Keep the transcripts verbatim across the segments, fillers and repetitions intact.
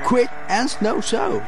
Quick and Snow Show.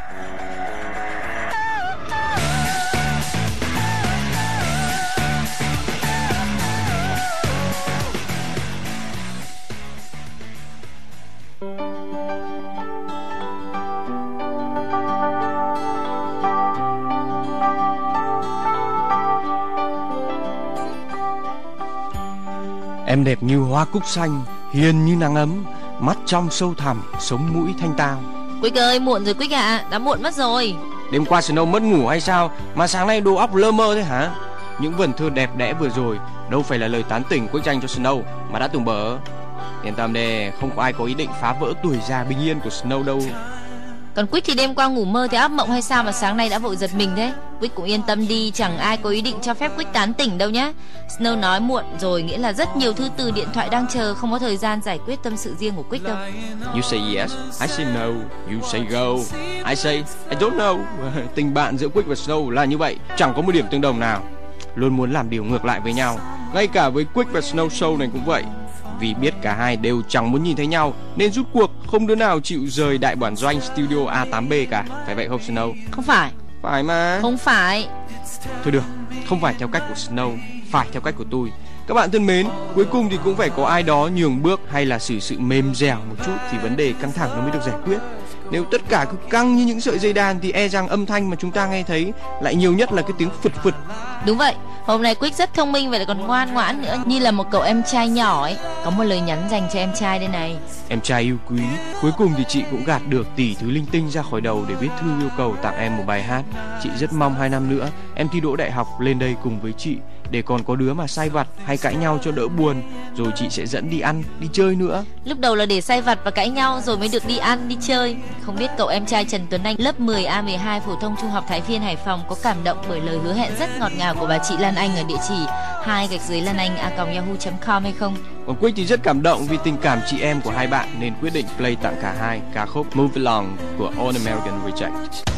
Em đẹp như hoa cúc xanh, hiền như nắng ấm, mắt trong sâu thẳm, sống mũi thanh tao. Quick ơi, muộn rồi Quick ạ, à, đã muộn mất rồi. Đêm qua Snow mất ngủ hay sao mà sáng nay đầu óc lơ mơ thế hả? Những vần thơ đẹp đẽ vừa rồi đâu phải là lời tán tỉnh Quick dành cho Snow mà đã tưởng bở. Yên tâm đi, không có ai có ý định phá vỡ tuổi già bình yên của Snow đâu. Còn Quick thì đêm qua ngủ mơ thấy ác mộng hay sao mà sáng nay đã vội giật mình thế? Quick cũng yên tâm đi, chẳng ai có ý định cho phép Quick tán tỉnh đâu nhé. Snow nói muộn rồi nghĩa là rất nhiều thư từ điện thoại đang chờ, không có thời gian giải quyết tâm sự riêng của Quick đâu. You say yes, I say no. You say go, I say I don't know. Tình bạn giữa Quick và Snow là như vậy, chẳng có một điểm tương đồng nào. Luôn muốn làm điều ngược lại với nhau. Ngay cả với Quick và Snow Show này cũng vậy. Vì biết cả hai đều chẳng muốn nhìn thấy nhau nên rút cuộc không đứa nào chịu rời đại bản doanh studio A tám B cả. Phải vậy không Snow? Không phải. Phải mà. Không phải. Thôi được, không phải theo cách của Snow, phải theo cách của tôi. Các bạn thân mến, cuối cùng thì cũng phải có ai đó nhường bước hay là xử sự mềm dẻo một chút thì vấn đề căng thẳng nó mới được giải quyết. Nếu tất cả cứ căng như những sợi dây đàn thì e rằng âm thanh mà chúng ta nghe thấy lại nhiều nhất là cái tiếng phụt phụt. Đúng vậy, hôm nay Quick rất thông minh và lại còn ngoan ngoãn nữa, như là một cậu em trai nhỏ ấy. Có một lời nhắn dành cho em trai đây này. Em trai yêu quý, cuối cùng thì chị cũng gạt được tỷ thứ linh tinh ra khỏi đầu để viết thư yêu cầu tặng em một bài hát. Chị rất mong hai năm nữa em thi đỗ đại học lên đây cùng với chị, để còn có đứa mà sai vặt hay cãi nhau cho đỡ buồn, rồi chị sẽ dẫn đi ăn, đi chơi nữa. Lúc đầu là để sai vặt và cãi nhau rồi mới được đi ăn, đi chơi. Không biết cậu em trai Trần Tuấn Anh lớp mười A mười hai phổ thông trung học Thái Phiên Hải Phòng có cảm động bởi lời hứa hẹn rất ngọt ngào của bà chị Lan Anh ở địa chỉ hai gạch dưới lan anh a còng yahoo chấm com hay không? Còn Quick thì rất cảm động vì tình cảm chị em của hai bạn nên quyết định play tặng cả hai ca khúc Move Along của All American Reject.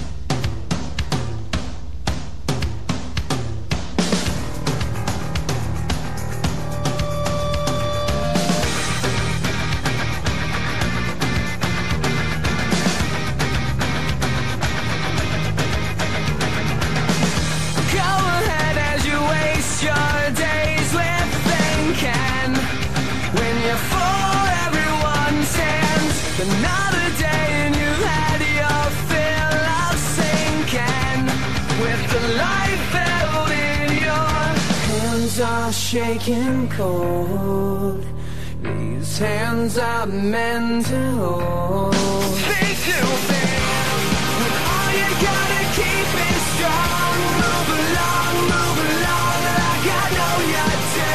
Another day and you had your fill of sinking with the life held in your hands are shaking cold. These hands are meant to hold. Speak to me when all you gotta keep is strong. Move along, move along like I know you do.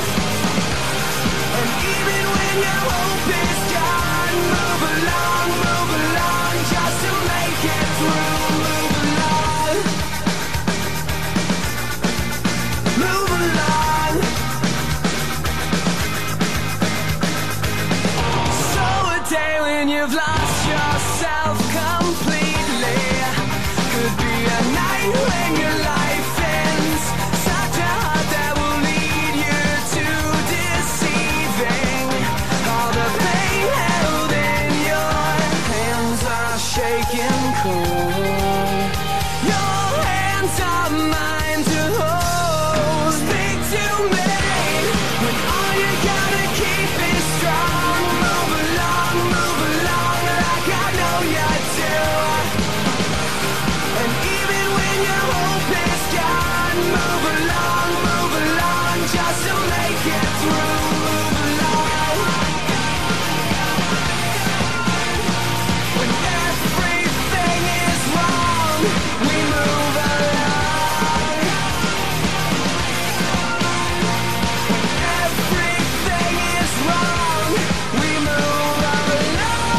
And even when your hope is gone, move along, move along, just to make it through. Move along, move along. So a day when you've lost yourself completely could be a night when your life ends. Such a heart that will lead you to deceiving. All the pain held in your hands are shaking cold. Your hands are mine to hold. Speak to me when all you gotta keep is strong. Move along, move along like I know you do. And even when your hope is gone, move along, move along just to make it through. Move along. When everything is wrong, we move along. When everything is wrong, we move along.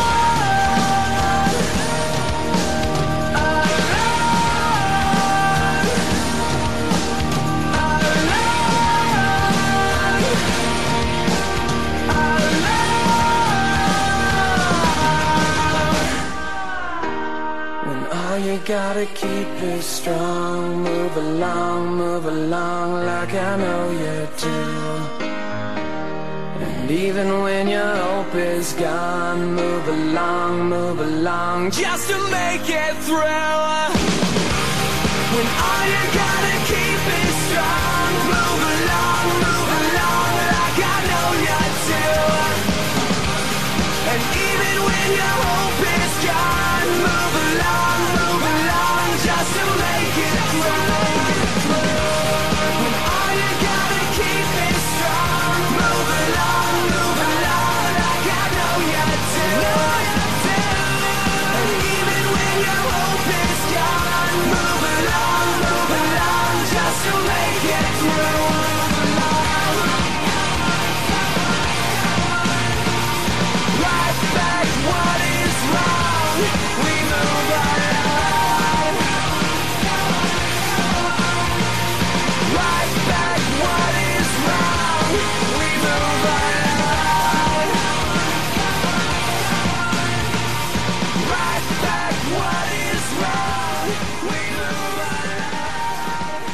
When all you gotta keep is strong, move along, move along like I know you do. And Even when your hope is gone, move along, move along, just to make it through. When all you gotta keep is strong, move along, move along, like I know you do. And even when your hope is gone, move along, move along, just to make it through. When all you gotta keep is strong, move along, move along, like I know you do. And even when your hope is gone, move along, move along, just to make it through. Right back what is wrong, we move along. Right back what is wrong, we move along. Right back what is wrong, we move along.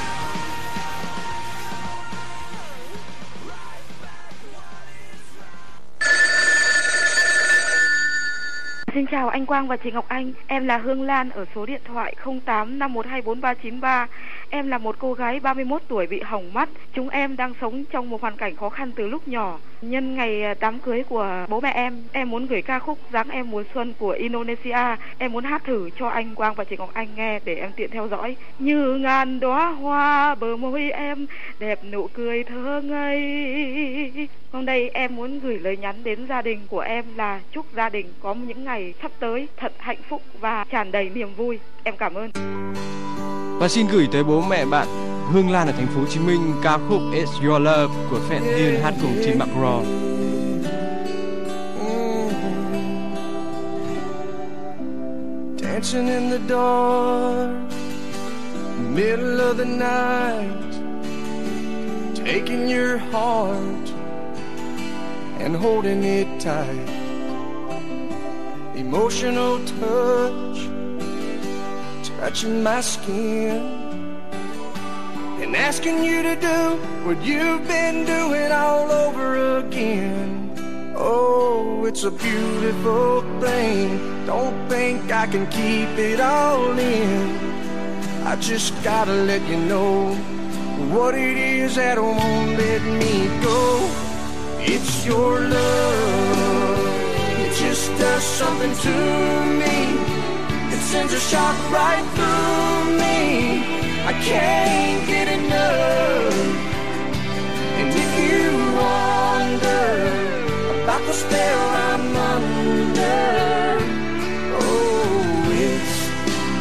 Xin chào anh Quang và chị Ngọc Anh. Em là Hương Lan ở số điện thoại không tám năm một hai bốn ba chín ba. Em là một cô gái ba mươi mốt tuổi bị hỏng mắt. Chúng em đang sống trong một hoàn cảnh khó khăn từ lúc nhỏ. Nhân ngày đám cưới của bố mẹ em, em muốn gửi ca khúc Dáng Em Mùa Xuân của Indonesia. Em muốn hát thử cho anh Quang và chị Ngọc Anh nghe để em tiện theo dõi. Như ngàn đóa hoa bờ môi em, đẹp nụ cười thơ ngây. Hôm nay em muốn gửi lời nhắn đến gia đình của em là chúc gia đình có những ngày sắp tới thật hạnh phúc và tràn đầy niềm vui. Em cảm ơn. Và xin gửi tới bố mẹ bạn Hương Lan ở thành phố Hồ Chí Minh ca khúc It's Your Love của Phan Duyên hát cùng Tim McGraw. Dancing in the dark, middle of the night, taking your heart and holding it tight. Emotional touch, touching my skin, and asking you to do what you've been doing all over again. Oh, it's a beautiful thing. Don't think I can keep it all in. I just gotta let you know what it is that won't let me go. It's your love. It just does something to me. It sends a shock right through me. I can't get enough. And if you wonder about the spell I'm under, oh, it's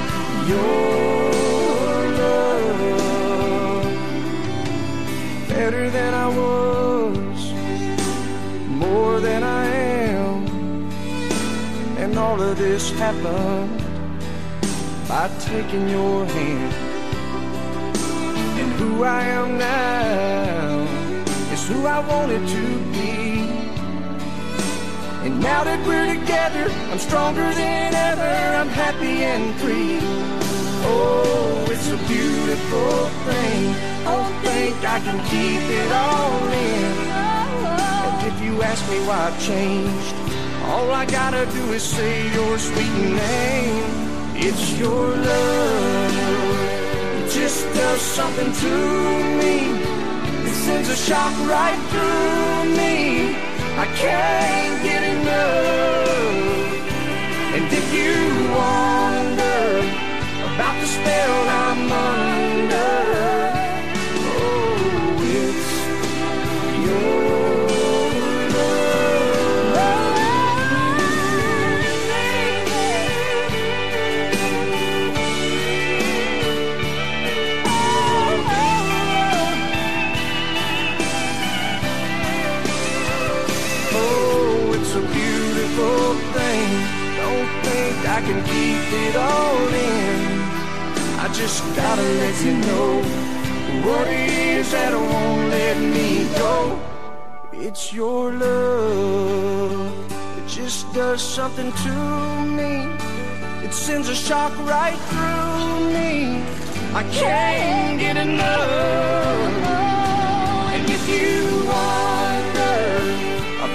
your love. Better than I was, more than I am. And all of this happened by taking your hand. And who I am now is who I wanted to be. And now that we're together, I'm stronger than ever. I'm happy and free. Oh, it's a beautiful thing. Don't think I can keep it all in. And if you ask me why I've changed, all I gotta do is say your sweet name. It's your love. It just does something to me. It sends a shock right through me. I can't get enough. And if you wonder about the spell I'm under, oh, it's your thing. Don't think I can keep it all in. I just gotta let you know what it is that won't let me go. It's your love. It just does something to me. It sends a shock right through me. I can't get enough. And if you wonder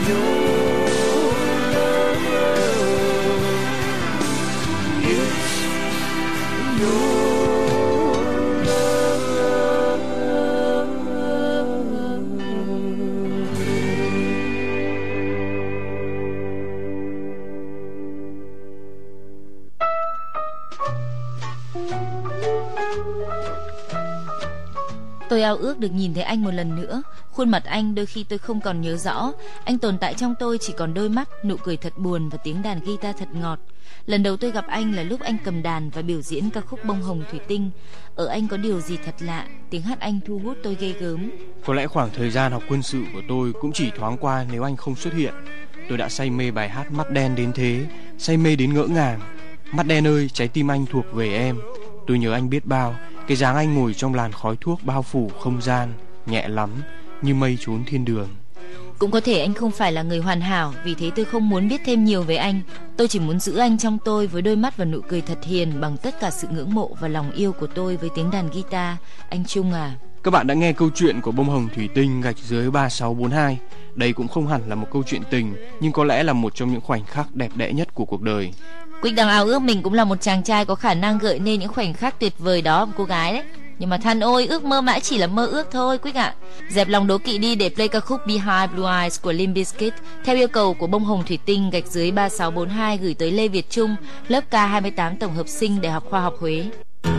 Tôi ao ước được nhìn thấy anh một lần nữa. Khuôn mặt anh đôi khi tôi không còn nhớ rõ. Anh tồn tại trong tôi chỉ còn đôi mắt, nụ cười thật buồn và tiếng đàn guitar thật ngọt. Lần đầu tôi gặp anh là lúc anh cầm đàn và biểu diễn ca khúc Bông Hồng Thủy Tinh. Ở anh có điều gì thật lạ, tiếng hát anh thu hút tôi ghê gớm. Có lẽ khoảng thời gian học quân sự của tôi cũng chỉ thoáng qua nếu anh không xuất hiện. Tôi đã say mê bài hát Mắt Đen đến thế, say mê đến ngỡ ngàng. Mắt đen ơi, trái tim anh thuộc về em. Tôi nhớ anh biết bao, cái dáng anh ngồi trong làn khói thuốc bao phủ không gian, nhẹ lắm, như mây trốn thiên đường. Cũng có thể anh không phải là người hoàn hảo, vì thế tôi không muốn biết thêm nhiều về anh. Tôi chỉ muốn giữ anh trong tôi với đôi mắt và nụ cười thật hiền, bằng tất cả sự ngưỡng mộ và lòng yêu của tôi với tiếng đàn guitar. Anh Trung à. Các bạn đã nghe câu chuyện của Bông Hồng Thủy Tinh gạch dưới ba sáu bốn hai. Đây cũng không hẳn là một câu chuyện tình, nhưng có lẽ là một trong những khoảnh khắc đẹp đẽ nhất của cuộc đời. Quýt đang ao ước mình cũng là một chàng trai có khả năng gợi nên những khoảnh khắc tuyệt vời đó của cô gái đấy. Nhưng mà than ôi, ước mơ mãi chỉ là mơ ước thôi Quýt ạ. Dẹp lòng đố kỵ đi để play ca khúc Behind Blue Eyes của Limp Bizkit theo yêu cầu của Bông Hồng Thủy Tinh gạch dưới ba sáu bốn hai gửi tới Lê Việt Trung, lớp K hai mươi tám tổng hợp sinh Đại học Khoa học Huế.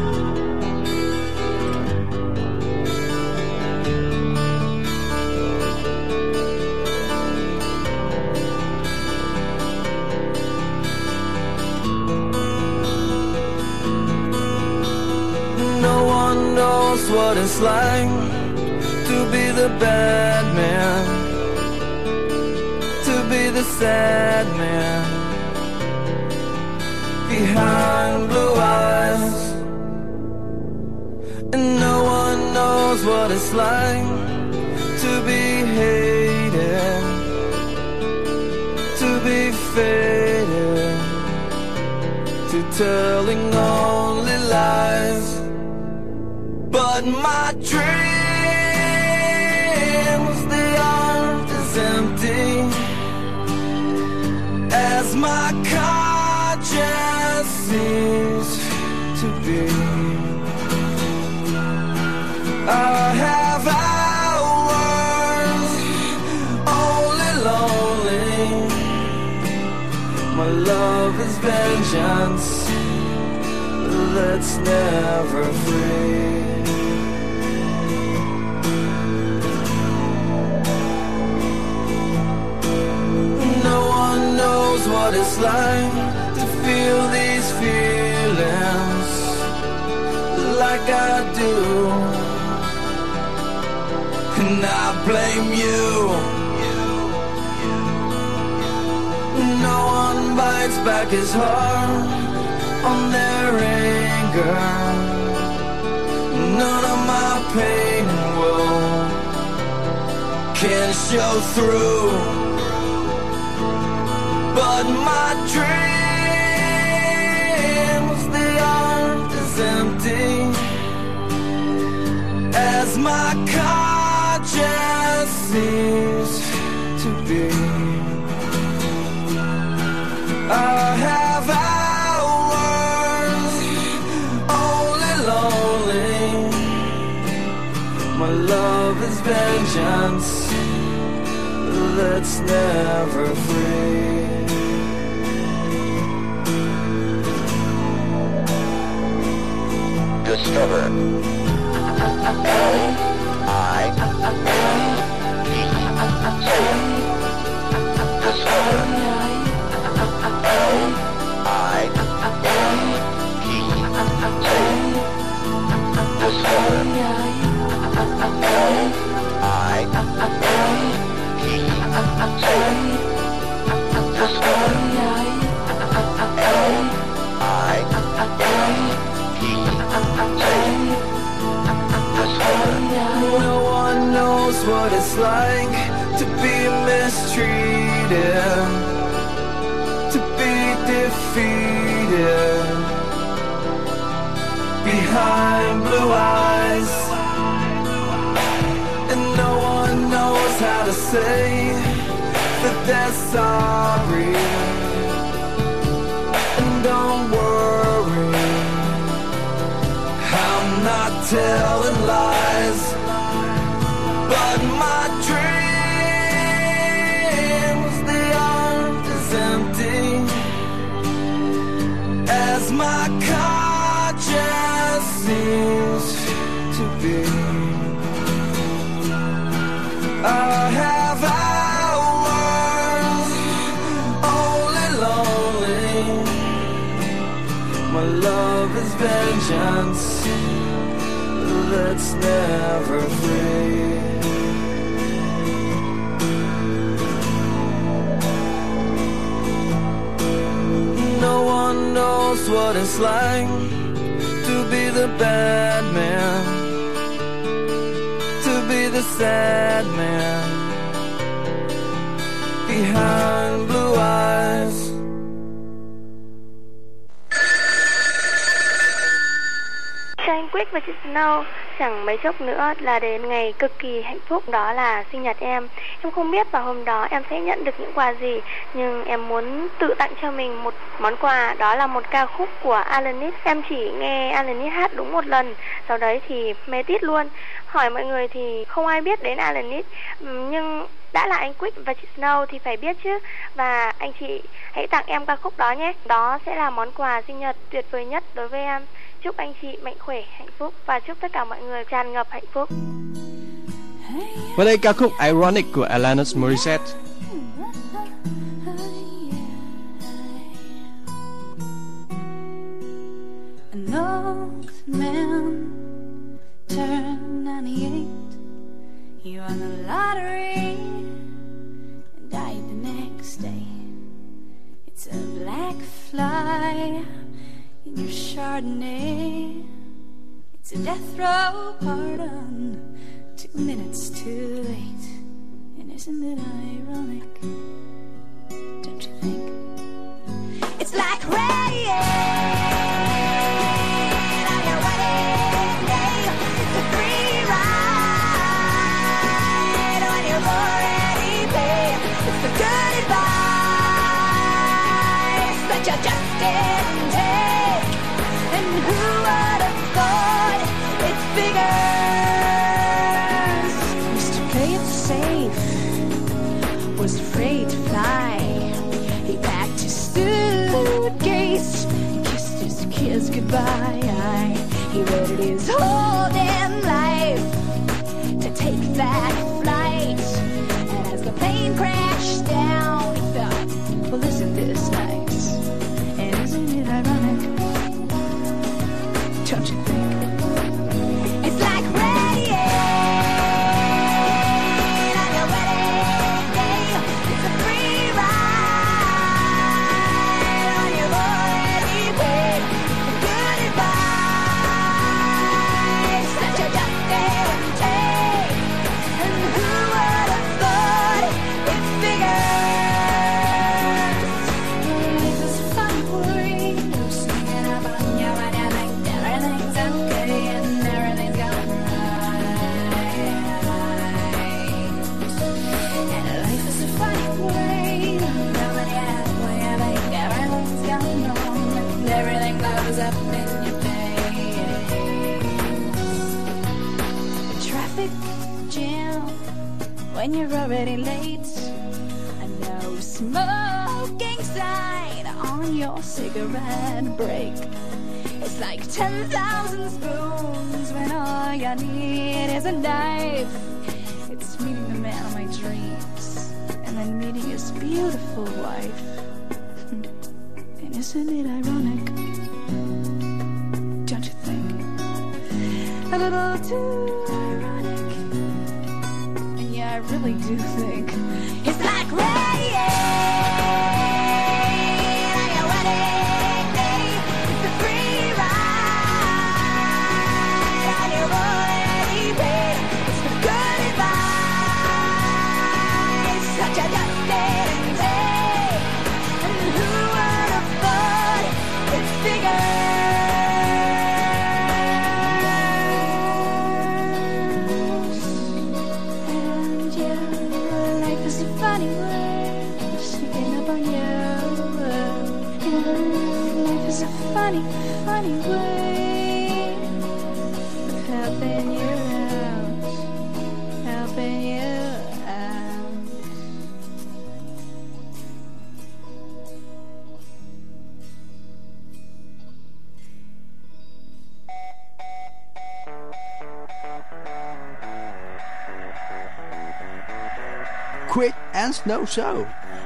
Knows what it's like to be the bad man, to be the sad man behind blue eyes. And no one knows what it's like to be hated, to be faded, to telling only lies. But my dreams, they aren't as empty as my conscience seems to be. I have hours only lonely. My love is vengeance that's never free. Knows what it's like to feel these feelings like I do, and I blame you. No one bites back his heart on their anger. None of my pain will can show through. But my dreams, they aren't as empty as my conscience seems to be. I have hours only lonely. My love is vengeance that's never free. Discover L I P Discover L I P Discover L I P Discover L I No one knows what it's like to be mistreated, to be defeated behind blue eyes. And no one knows how to say that they're sorry. And don't worry, I'm not telling lies, but my dreams, they aren't as empty as my conscience seems to be. I have hours only lonely. My love is vengeance that's never free. No one knows what it's like to be the bad man, to be the sad man behind blue eyes. Cho anh Quick và chị Snow, chẳng mấy chốc nữa là đến ngày cực kỳ hạnh phúc, đó là sinh nhật em. Em không biết vào hôm đó em sẽ nhận được những quà gì, nhưng em muốn tự tặng cho mình một món quà, đó là một ca khúc của Alanis. Em chỉ nghe Alanis hát đúng một lần, sau đấy thì mê tít luôn. Hỏi mọi người thì không ai biết đến Alanis, nhưng đã là anh Quick và chị Snow thì phải biết chứ. Và anh chị hãy tặng em ca khúc đó nhé. Đó sẽ là món quà sinh nhật tuyệt vời nhất đối với em. Chúc anh chị mạnh khỏe, hạnh phúc và chúc tất cả mọi người tràn ngập hạnh phúc. Và đây ca khúc Ironic của Alanis Morissette. An old man turned ninety-eight. He won the lottery and died the next day. It's a black fly in your Chardonnay. It's a death row pardon, two minutes too late. And isn't it ironic? Don't you think? It's like rain on your wedding day. It's a free ride when you've already paid. It's the good advice that you just didn't take. And who would have thought it figures? Mister Play It Safe was afraid to fly. He packed his suitcase and kissed his kids goodbye. He waited his whole damn life to take that flight. And as the plane crashed down, he thought, well, isn't this nice? And isn't it ironic? Don't you think? It's like rain on your wedding day. It's a free ride when you've already paid. The good advice that you just didn't take. And who would have thought it figures? Life is fun for you, sneaking up on you when you think everything's okay and everything's going right. And life is a funny way, nobody has when you think everything's going wrong and everything blows up in your face. A traffic jam when you're already late. A no smoking sign on your cigarette break. It's like ten thousand spoons when all you need is a knife. It's meeting the man of my dreams and then meeting his beautiful wife. And isn't it ironic? Don't you think? A little too ironic. And yeah, I really do think it's like rain on your wedding day. It's a free ride on your already paid. It's the good advice that you just didn't take. And who would have thought it figures? And yeah, life is a fight. funny, funny way of helping you out, helping you out. Quick and Snow Show.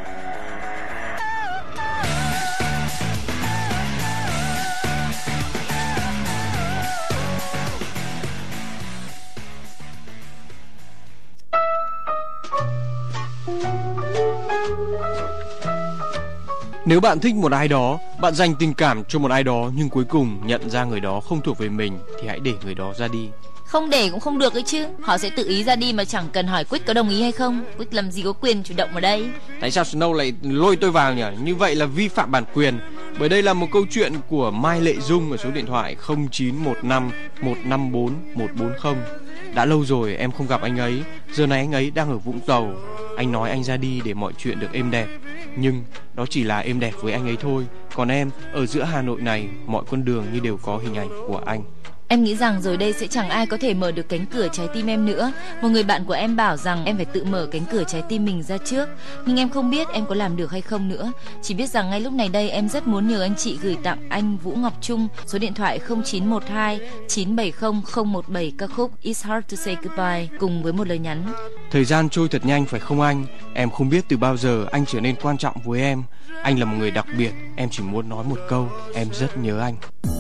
Nếu bạn thích một ai đó, bạn dành tình cảm cho một ai đó nhưng cuối cùng nhận ra người đó không thuộc về mình thì hãy để người đó ra đi. Không để cũng không được ấy chứ. Họ sẽ tự ý ra đi mà chẳng cần hỏi Quick có đồng ý hay không. Quick làm gì có quyền chủ động ở đây. Tại sao Snow lại lôi tôi vào nhỉ? Như vậy là vi phạm bản quyền. Bởi đây là một câu chuyện của Mai Lệ Dung ở số điện thoại không chín một năm một năm bốn một bốn không. Đã lâu rồi em không gặp anh ấy. Giờ này anh ấy đang ở Vũng Tàu. Anh nói anh ra đi để mọi chuyện được êm đẹp. Nhưng đó chỉ là êm đẹp với anh ấy thôi. Còn em, ở giữa Hà Nội này, mọi con đường như đều có hình ảnh của anh. Em nghĩ rằng rồi đây sẽ chẳng ai có thể mở được cánh cửa trái tim em nữa. Một người bạn của em bảo rằng em phải tự mở cánh cửa trái tim mình ra trước. Nhưng em không biết em có làm được hay không nữa. Chỉ biết rằng ngay lúc này đây em rất muốn nhờ anh chị gửi tặng anh Vũ Ngọc Trung số điện thoại không chín một hai chín bảy không không một bảy ca khúc It's Hard to Say Goodbye cùng với một lời nhắn. Thời gian trôi thật nhanh phải không anh? Em không biết từ bao giờ anh trở nên quan trọng với em. Anh là một người đặc biệt. Em chỉ muốn nói một câu, em rất nhớ anh.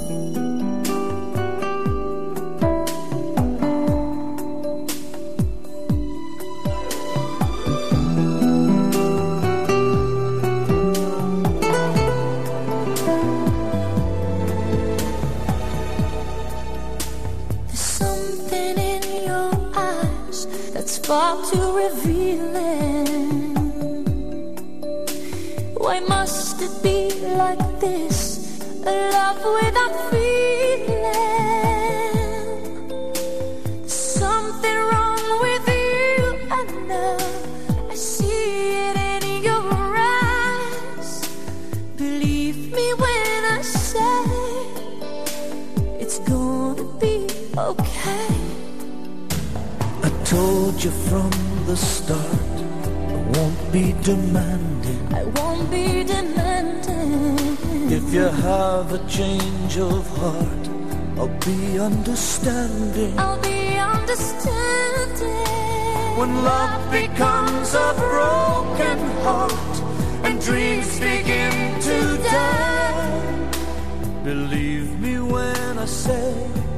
Far too revealing. Why must it be like this? A love without feeling. There's something wrong with you, I know. I see it in your eyes. Believe me when I say it's gonna be okay. Told you from the start, I won't be demanding. I won't be demanding. If you have a change of heart, I'll be understanding. I'll be understanding. When love becomes a broken heart and dreams begin to die, believe me when I say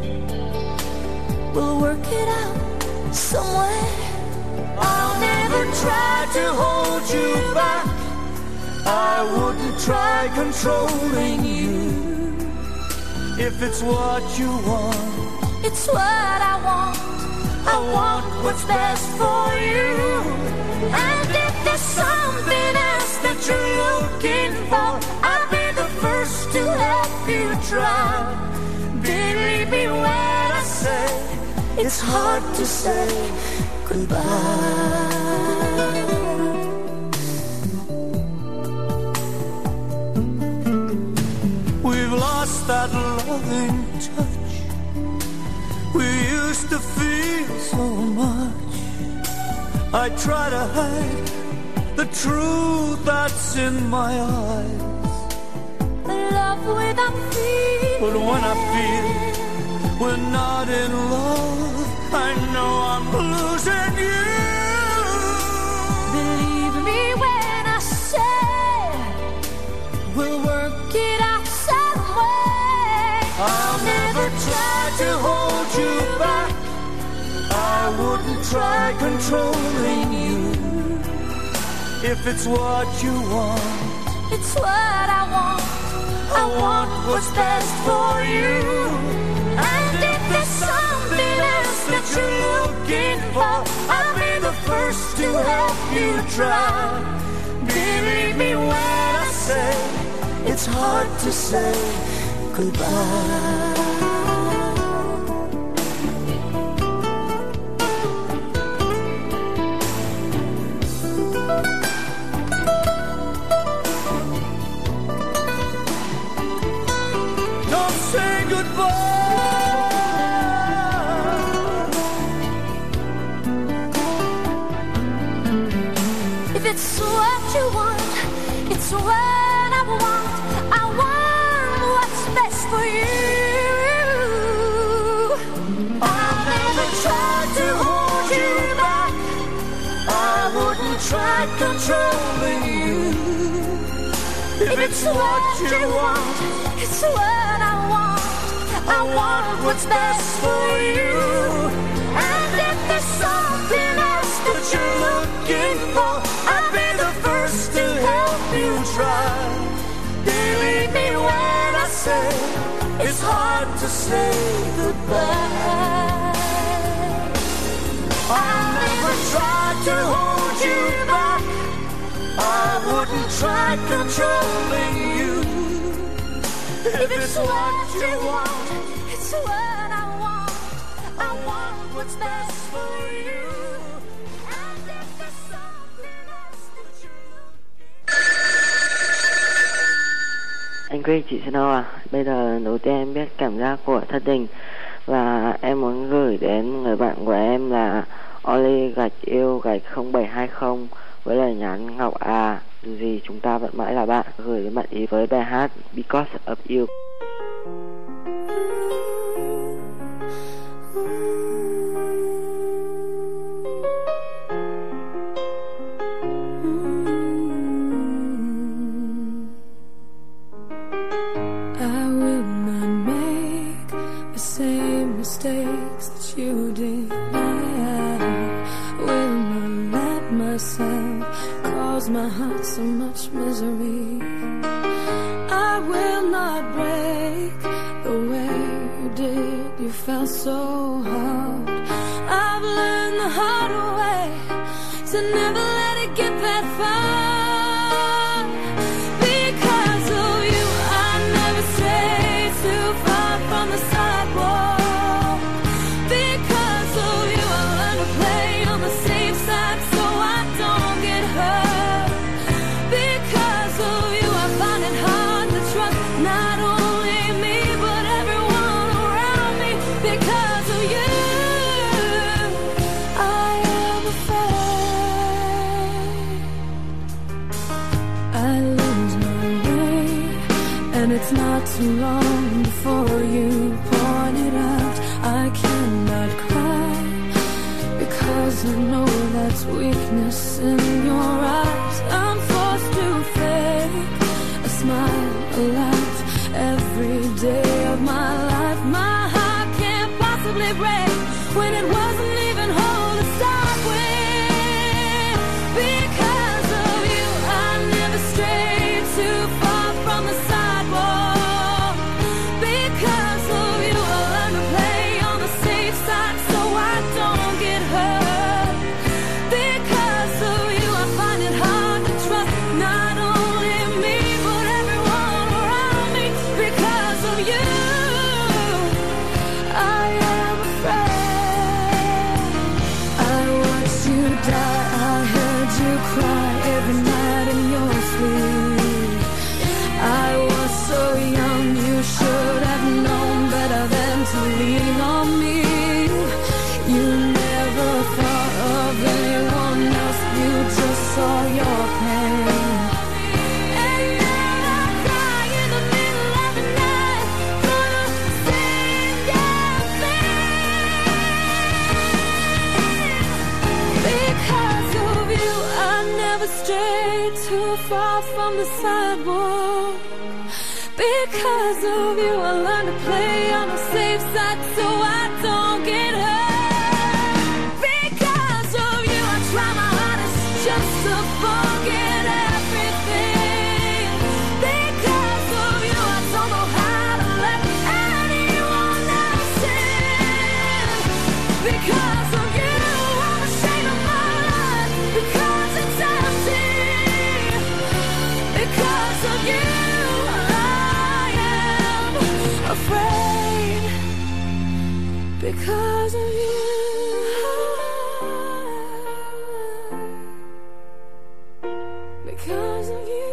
we'll work it out somewhere. I'll never try to hold you back. I wouldn't try controlling you. If it's what you want, it's what I want. I want what's best for you. And if there's something else that you're looking for, I'll be the first to help you try. Believe me when I say it's hard to say goodbye. We've lost that loving touch we used to feel so much. I try to hide the truth that's in my eyes. Love without feeling. But when I feel we're not in love, I know I'm losing you. Believe me when I say we'll work it out some way. I'll never try to hold you back. I wouldn't try controlling you. If it's what you want, it's what I want. I want what's best for you. And if there's something else that you're looking for, I'll be the first to help you try. Believe me when I say it's hard to say goodbye. what I want. I want what's best for you. I'll never try to hold you back. I wouldn't try controlling you. If it's what you want, it's what I want. I want what's best for you. And if there's something else that you're looking for, I'll be the first to help you try. Believe me when I say it's hard to say goodbye. I'll never try to hold you back. I wouldn't try controlling you. If it's what you want, it's what I want. I want what's best for you. And if there's something else that you're looking. Anh Quick, chị Snow à, bây giờ lần đầu tiên em biết cảm giác của thất tình. Và em muốn gửi đến người bạn của em là Oli gạch yêu gạch không bảy hai không với lời nhắn Ngọc à, dù gì chúng ta vẫn mãi là bạn, gửi đến bạn ý với bài hát Because of You. I will not make the same mistakes that you did. I will not let myself cause my heart so much misery. I will not break the way you did. You felt so hard. I've learned the hard way to never let it get that far. Because of you, I never stray too far from the sidewalk. Because of you, I learned to play on the safe side so I don't get hurt. Because of you, I find it hard to trust not only me but everyone around me. Because of you, I am afraid I lose my way, and it's not too long before you point it out. I cannot cry because I know that's weakness in your eyes. I'm forced to fake a smile, a laugh every day of my life. My heart can't possibly break when it wasn't even whole to start with. Because of you, I never strayed too far from the sidewalk. Because of you, I learned to play on the safe side so I don't get hurt. Because of you, I find it hard to trust not only me but everyone around me. Because of you, I am afraid. I watched you die, I heard you cry every night in your sleep. I was so young, you should have known better than to lean on me. You never thought of anyone else, you just saw your pain. And now I cry in the middle of the night for the same damn thing. Because of you, I never strayed too far from the sidewalk. Because of you, I learned to play on the safe side so I don't get hurt. Because of you, I try my hardest just to forget everything. Because of you, I don't know how to let anyone else in. Because of you, I'm ashamed of my life because it's empty. Because of you, I am afraid. Because of you, because of you.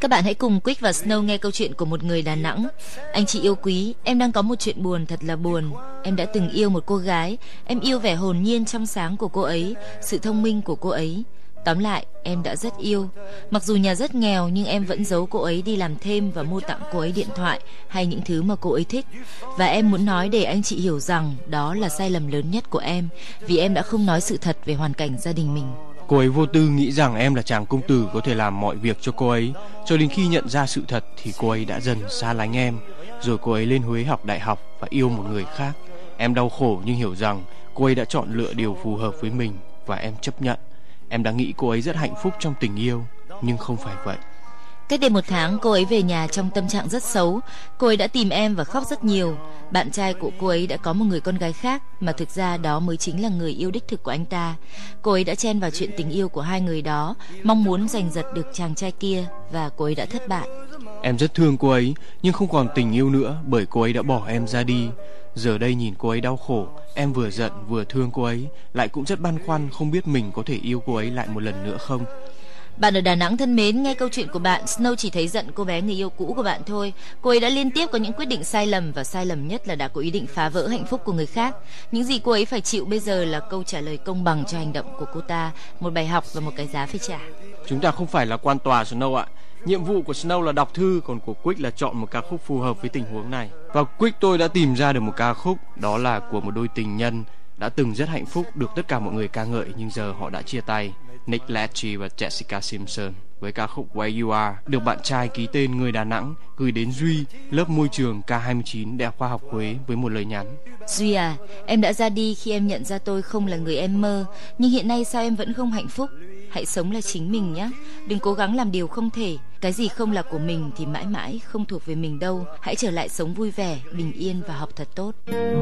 Các bạn hãy cùng Quick và Snow nghe câu chuyện của một người Đà Nẵng. Anh chị yêu quý, em đang có một chuyện buồn, thật là buồn. Em đã từng yêu một cô gái. Em yêu vẻ hồn nhiên trong sáng của cô ấy, sự thông minh của cô ấy. Tóm lại, em đã rất yêu. Mặc dù nhà rất nghèo nhưng em vẫn giấu cô ấy đi làm thêm và mua tặng cô ấy điện thoại hay những thứ mà cô ấy thích. Và em muốn nói để anh chị hiểu rằng đó là sai lầm lớn nhất của em, vì em đã không nói sự thật về hoàn cảnh gia đình mình. Cô ấy vô tư nghĩ rằng em là chàng công tử có thể làm mọi việc cho cô ấy. Cho đến khi nhận ra sự thật thì cô ấy đã dần xa lánh em. Rồi cô ấy lên Huế học đại học và yêu một người khác. Em đau khổ nhưng hiểu rằng cô ấy đã chọn lựa điều phù hợp với mình và em chấp nhận. Em đã nghĩ cô ấy rất hạnh phúc trong tình yêu, nhưng không phải vậy. Cách đây một tháng, cô ấy về nhà trong tâm trạng rất xấu. Cô ấy đã tìm em và khóc rất nhiều. Bạn trai của cô ấy đã có một người con gái khác, mà thực ra đó mới chính là người yêu đích thực của anh ta. Cô ấy đã chen vào chuyện tình yêu của hai người đó, mong muốn giành giật được chàng trai kia, và cô ấy đã thất bại. Em rất thương cô ấy, nhưng không còn tình yêu nữa, bởi cô ấy đã bỏ em ra đi. Giờ đây nhìn cô ấy đau khổ, em vừa giận vừa thương cô ấy, lại cũng rất băn khoăn không biết mình có thể yêu cô ấy lại một lần nữa không. Bạn ở Đà Nẵng thân mến, nghe câu chuyện của bạn, Snow chỉ thấy giận cô bé người yêu cũ của bạn thôi. Cô ấy đã liên tiếp có những quyết định sai lầm, và sai lầm nhất là đã có ý định phá vỡ hạnh phúc của người khác. Những gì cô ấy phải chịu bây giờ là câu trả lời công bằng cho hành động của cô ta, một bài học và một cái giá phải trả. Chúng ta không phải là quan tòa, Snow ạ. Nhiệm vụ của Snow là đọc thư, còn của Quick là chọn một ca khúc phù hợp với tình huống này. Và Quick tôi đã tìm ra được một ca khúc, đó là của một đôi tình nhân đã từng rất hạnh phúc, được tất cả mọi người ca ngợi, nhưng giờ họ đã chia tay. Nick Lachey và Jessica Simpson với ca khúc Where You Are, được bạn trai ký tên người Đà Nẵng gửi đến Duy, lớp môi trường K hai mươi chín Đại học Khoa học Huế với một lời nhắn. Duy à, em đã ra đi khi em nhận ra tôi không là người em mơ, nhưng hiện nay sao em vẫn không hạnh phúc? Hãy sống là chính mình nhé, đừng cố gắng làm điều không thể. Cái gì không là của mình thì mãi mãi không thuộc về mình đâu. Hãy trở lại sống vui vẻ, bình yên và học thật tốt.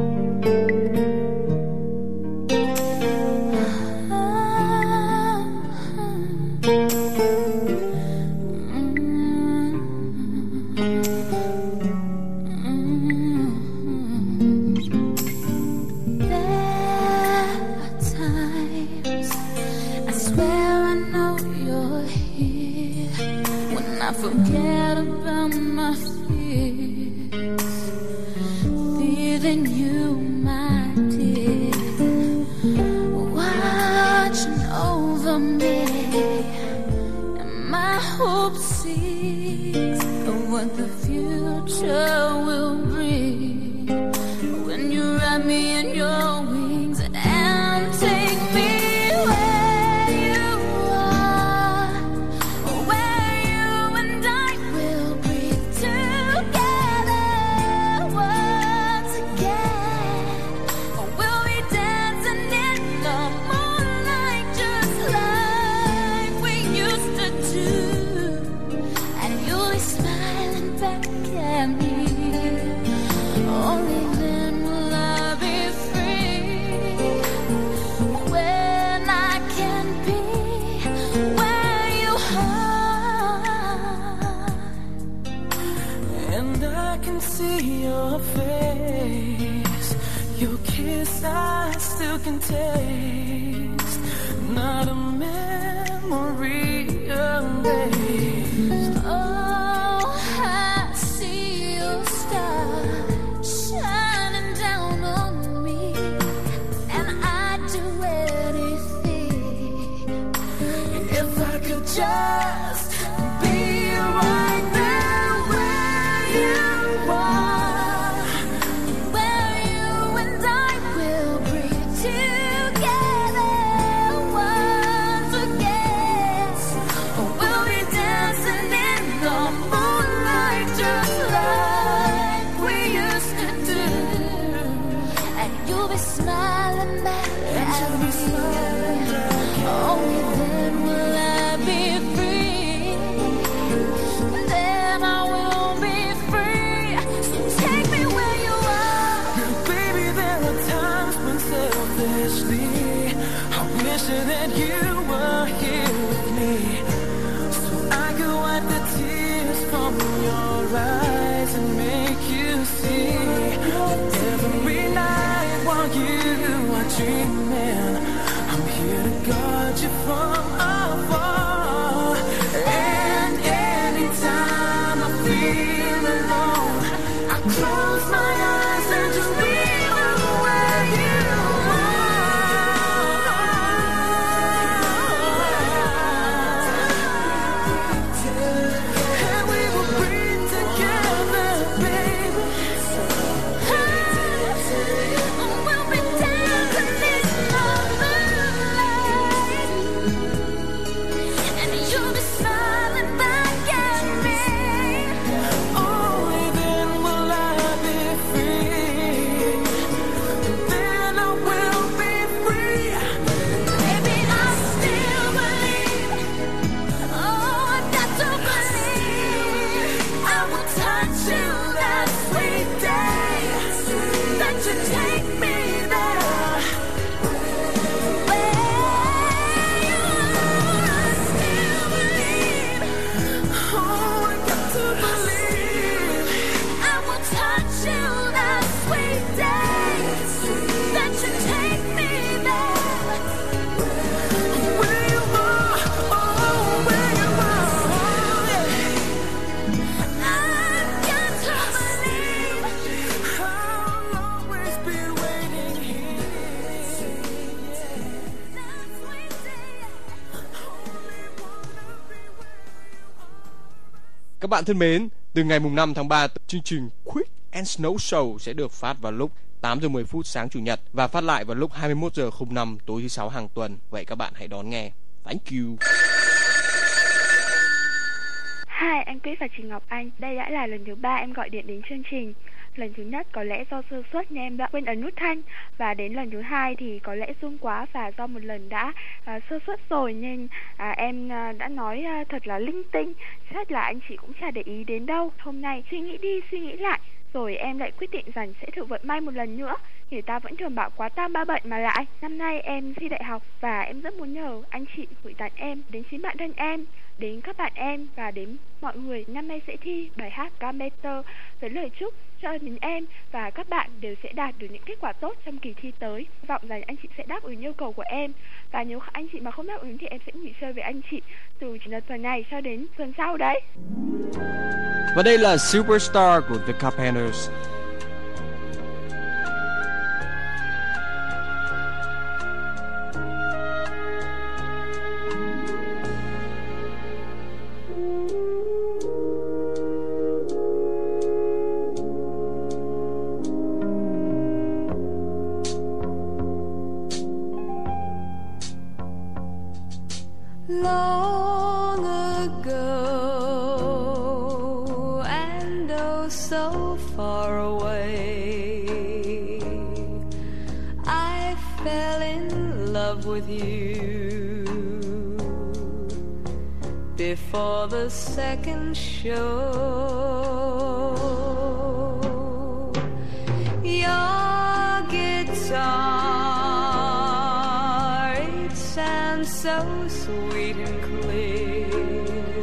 I forget about my fears, feeling you, my dear, watching over me, and my hope seeks of what the future will bring. When you wrap me in your wings and take me I still can taste, not a memory erased. Oh, I see your star shining down on me, and I'd do anything if I could just be right there where you are. Smiling back at me, only then will I be free. Then I will be free. So take me where you are. Now, baby, there are times when selfishly I wish that you were here with me, so I could wipe the tears from your eyes and make you see that every night while you are dreaming, I'm here to guard you from afar. And anytime Các bạn thân mến, từ ngày mùng năm tháng ba, chương trình Quick and Snow Show sẽ được phát vào lúc tám giờ mười phút sáng chủ nhật và phát lại vào lúc hai mươi mốt giờ không năm tối thứ sáu hàng tuần. Vậy các bạn hãy đón nghe. Thank you. Hi, anh Quyết và chị Ngọc Anh. Đây đã là lần thứ ba em gọi điện đến chương trình. Lần thứ nhất có lẽ do sơ suất nên em đã quên ấn nút thanh, và đến lần thứ hai thì có lẽ run quá và do một lần đã uh, sơ suất rồi nên uh, em uh, đã nói uh, thật là linh tinh, chắc là anh chị cũng chả để ý đến đâu. Hôm nay suy nghĩ đi suy nghĩ lại rồi em lại quyết định rằng sẽ thử vận may một lần nữa. Người ta vẫn thường bảo quá tam ba bận mà lại. Năm nay em thi đại học và em rất muốn nhờ anh chị gửi tặng em đến chính bản thân em, đến các bạn em và đến mọi người năm nay sẽ thi bài hát Gameter với lời chúc cho đến em và các bạn đều sẽ đạt được những kết quả tốt trong kỳ thi tới. Hy vọng rằng anh chị sẽ đáp ứng yêu cầu của em, và nếu anh chị mà không đáp ứng thì em sẽ nghỉ chơi với anh chị từ chủ nhật tuần này cho đến tuần sau đấy. Và đây là Superstar của The Carpenters. Long ago, and oh so far away, I fell in love with you before the second show. Your guitar, it sounds so sweet and clear,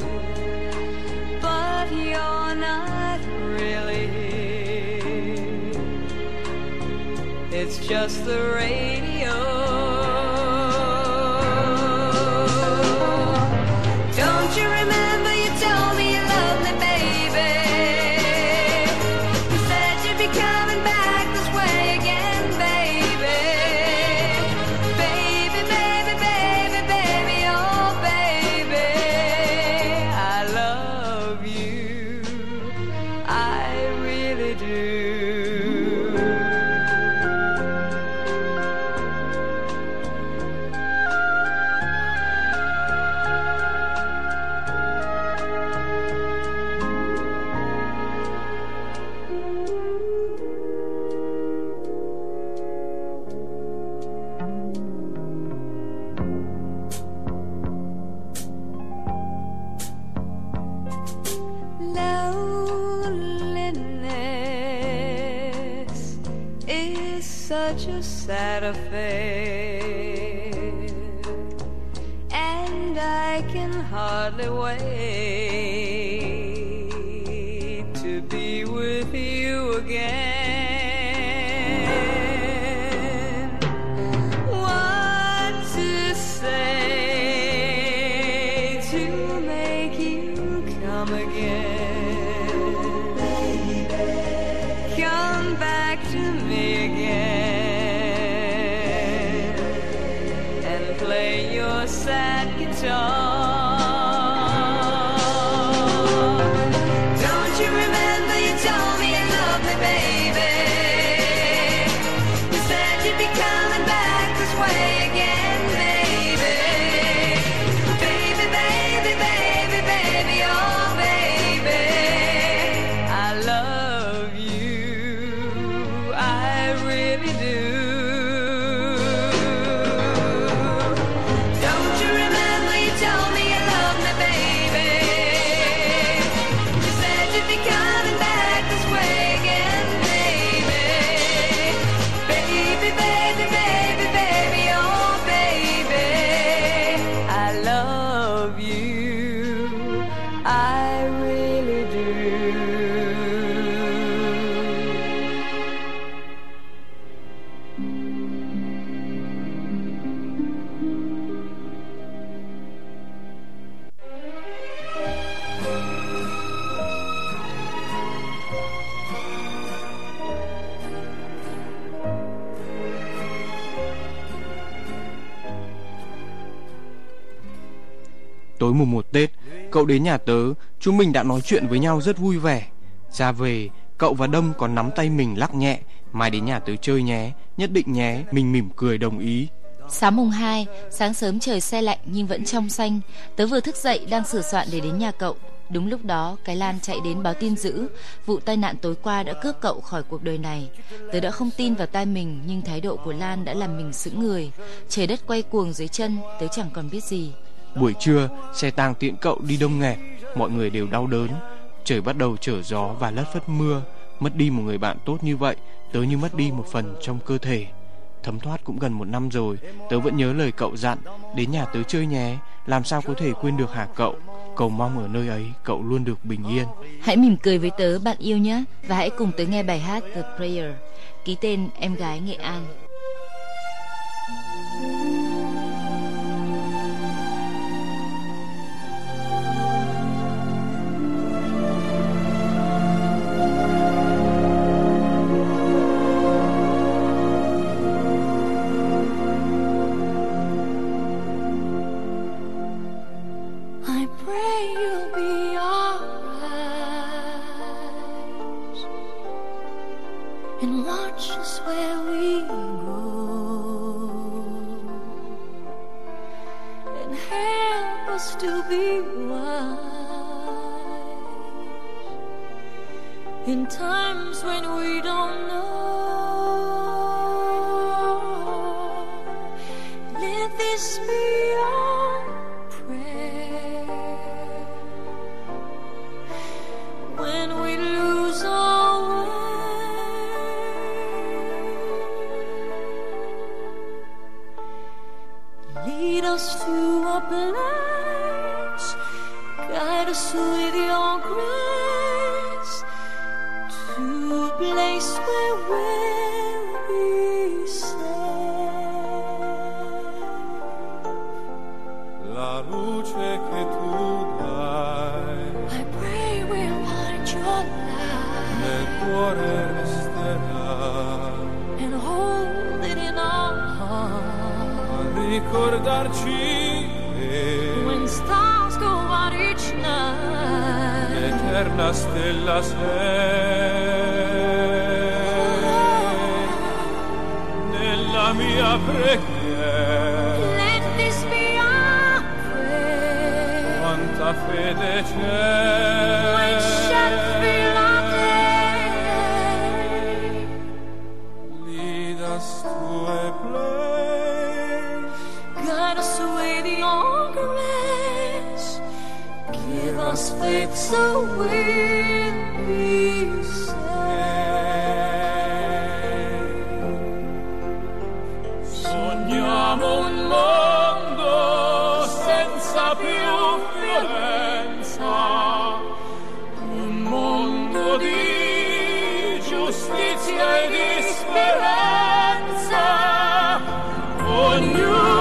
but you're not really here. It's just the radio. Don't you remember you told me you loved me, baby? You said you'd be coming back this way again, baby. Baby, baby, baby, baby, oh baby, I love you, I really do. Loneliness is such a sad affair, and I can hardly wait to be with you again. What to say to make you come again? Come back to me again and play your sad guitar. Don't you remember you told me you loved me, baby? You said you'd be coming back this way again, baby. Baby, baby, baby, baby, oh baby, I love you, I really do. Don't you remember you told me you loved me, baby? You said you'd be coming back this way again, baby. Baby, baby, baby, baby, oh baby, I love you, I really do. Tối mùng một Tết, Cậu đến nhà tớ, chúng mình đã nói chuyện với nhau rất vui vẻ. Ra về, cậu và Đông còn nắm tay mình lắc nhẹ. Mai đến nhà tớ chơi nhé, nhất định nhé. Mình mỉm cười đồng ý. Sáng mùng hai, sáng sớm trời se lạnh nhưng vẫn trong xanh. Tớ vừa thức dậy đang sửa soạn để đến nhà cậu. Đúng lúc đó, cái Lan chạy đến báo tin dữ. Vụ tai nạn tối qua đã cướp cậu khỏi cuộc đời này. Tớ đã không tin vào tai mình, nhưng thái độ của Lan đã làm mình sững người. Trời đất quay cuồng dưới chân, tớ chẳng còn biết gì. Buổi trưa, xe tang tiễn cậu đi đông nghẹt. Mọi người đều đau đớn. Trời bắt đầu trở gió và lất phất mưa. Mất đi một người bạn tốt như vậy, tớ như mất đi một phần trong cơ thể. Thấm thoát cũng gần một năm rồi, tớ vẫn nhớ lời cậu dặn, đến nhà tớ chơi nhé. Làm sao có thể quên được hả cậu? Cầu mong ở nơi ấy cậu luôn được bình yên. Hãy mỉm cười với tớ bạn yêu nhé. Và hãy cùng tớ nghe bài hát The Prayer, ký tên em gái Nghệ An. And watch us where we go, and help us to be wise in times when we don't know. Let this be our prayer when we lose our way. Lead us to a place, guide us with your grace, to a place where we'll be safe. La luce che tu dai, I pray we'll find your light nel cuore resterà, and hold it in our heart. Ricordarci che when stars go out each night, l'eterna stella sei nella mia preghiera. Let this be our prayer. Quanta fede c'è, When shall fill our day. lead us to a place, Guide us with your grace. Give us faith so we'll be saved. sogniamo un mondo senza più violenza, un mondo di giustizia e di speranza. Ognuno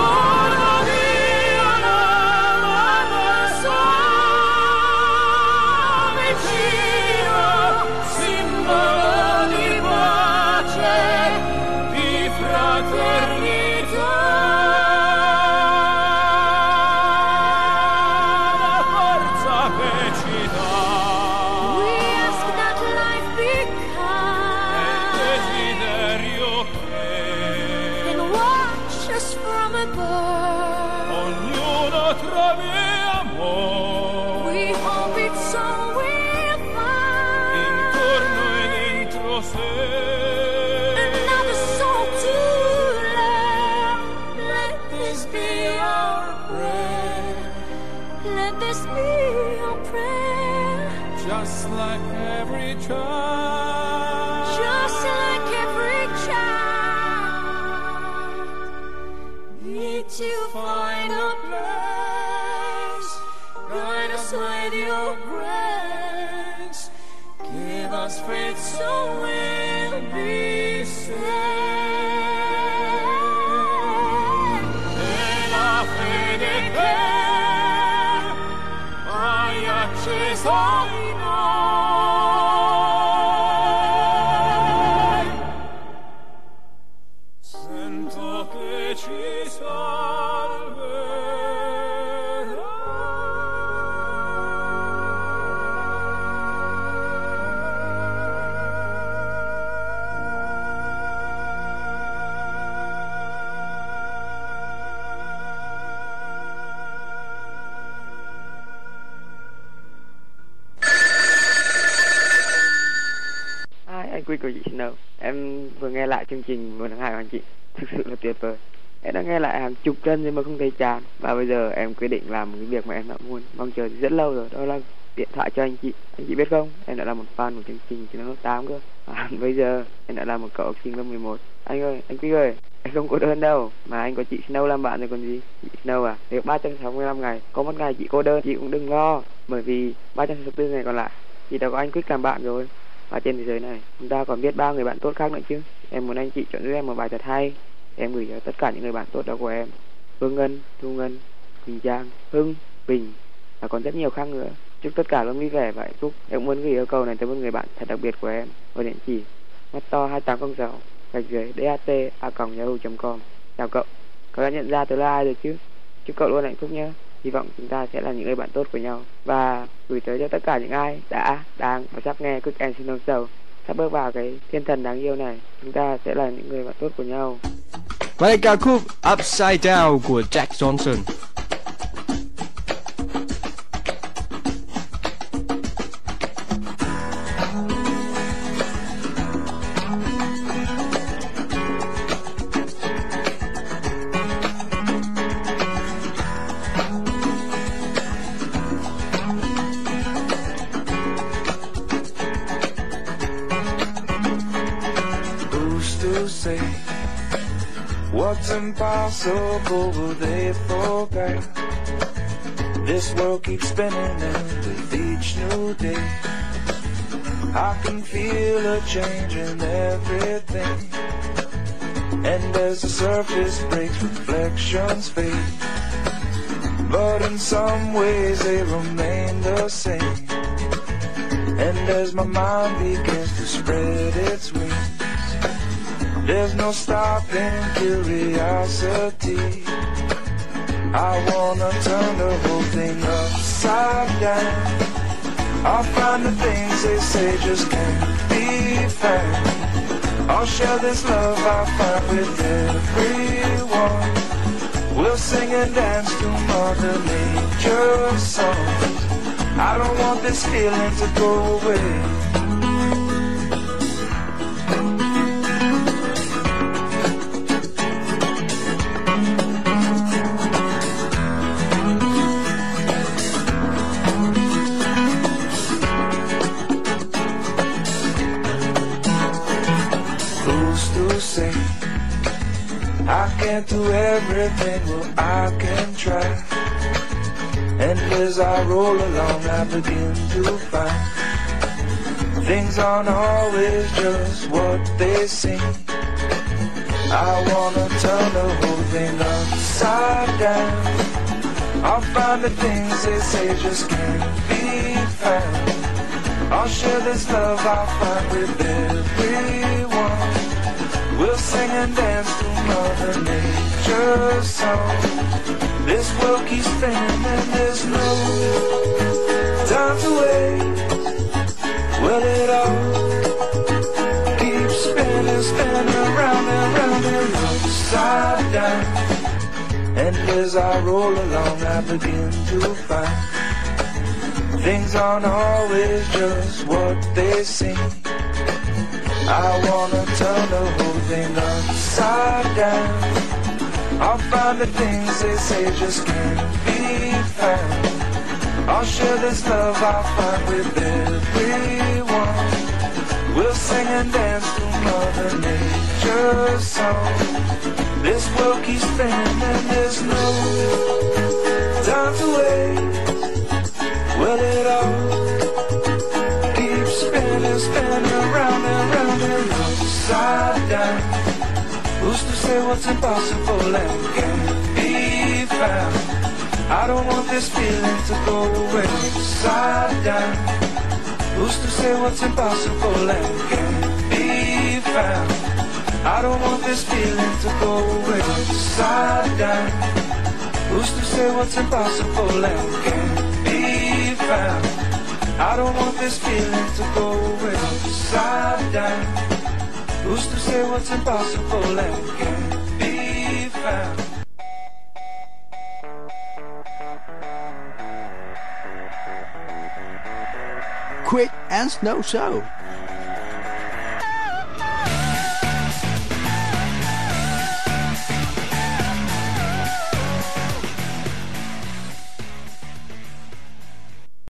just like every child, just like every child, need to find a place. Guide us with your grace. Give us faith so we'll be saved. e la fede che hai acceso in noi, sento che ci salverà. anh Quick và chị Snow. Em vừa nghe lại chương trình Một tháng hai của anh chị, thực sự là tuyệt vời. Em đã nghe lại hàng chục lần nhưng mà không thấy chán. Và bây giờ em quyết định làm một cái việc mà em đã muốn mong chờ rất lâu rồi, đó là điện thoại cho anh chị. Anh chị biết không, em đã là một fan của chương trình từ năm lớp tám cơ. À, bây giờ em đã là một cậu học sinh lớp mười một. Anh ơi, anh Quick ơi, anh không cô đơn đâu, mà anh có chị Snow làm bạn rồi còn gì. Chị Snow à, được ba trăm sáu mươi lăm ngày, có một ngày chị cô đơn chị cũng đừng lo, bởi vì ba trăm sáu mươi tư ngày còn lại chị đã có anh Quick làm bạn rồi. Và trên thế giới này chúng ta còn biết bao người bạn tốt khác nữa chứ. Em muốn anh chị chọn giúp em một bài thật hay, em gửi cho tất cả những người bạn tốt đó của em: Phương Ngân, Thu Ngân, Quỳnh Trang, Hưng, Bình và còn rất nhiều khác nữa. Chúc tất cả luôn vui vẻ và hạnh phúc. Em muốn gửi yêu cầu này tới một người bạn thật đặc biệt của em ở địa chỉ mắt to hai tám không sáu gạch dưới dat a còng yahoo chấm com. Chào cậu, cậu đã nhận ra tôi là ai rồi chứ? Chúc cậu luôn hạnh phúc nhé. Hy vọng chúng ta sẽ là những người bạn tốt của nhau. Và gửi tới cho tất cả những ai đã, đang và sắp nghe Quick and Snow Show, sắp bước vào cái thiên thần đáng yêu này, chúng ta sẽ là những người bạn tốt của nhau. Và đây ca khúc Upside Down của Jack Johnson. What's impossible will they forget? This world keeps spinning and with each new day I can feel a change in everything. And as the surface breaks, reflections fade, but in some ways they remain the same. And as my mind begins to spread its wings, there's no stopping curiosity. I wanna turn the whole thing upside down. I'll find the things they say just can't be found. I'll share this love I find with everyone. We'll sing and dance to Mother Nature's songs. I don't want this feeling to go away. I can't do everything, well I can try. And as I roll along I begin to find things aren't always just what they seem. I wanna turn the whole thing upside down. I'll find the things they say just can't be found. I'll share this love I find with everyone. We'll sing and dance to Mother Nature's song. This world keeps spinning and there's no time to waste. Well, it all keeps spinning, spinning round and round and upside down. And as I roll along I begin to find things aren't always just what they seem. I wanna turn the whole thing upside down. I'll find the things they say just can't be found. I'll share this love I find with everyone. We'll sing and dance to Mother Nature's song. This world keeps spinning and there's no time to waste. Well, it all keeps spinning, spinning round and round and upside down. Who's to say what's impossible and can't be found? I don't want this feeling to go away. Upside down. Who's to say what's impossible and can't be found? I don't want this feeling to go away. Upside down. Who's to say what's impossible and can't be found? I don't want this feeling to go away. Upside down. Who's to say what's impossible and can't be found? Quick and Snow Show.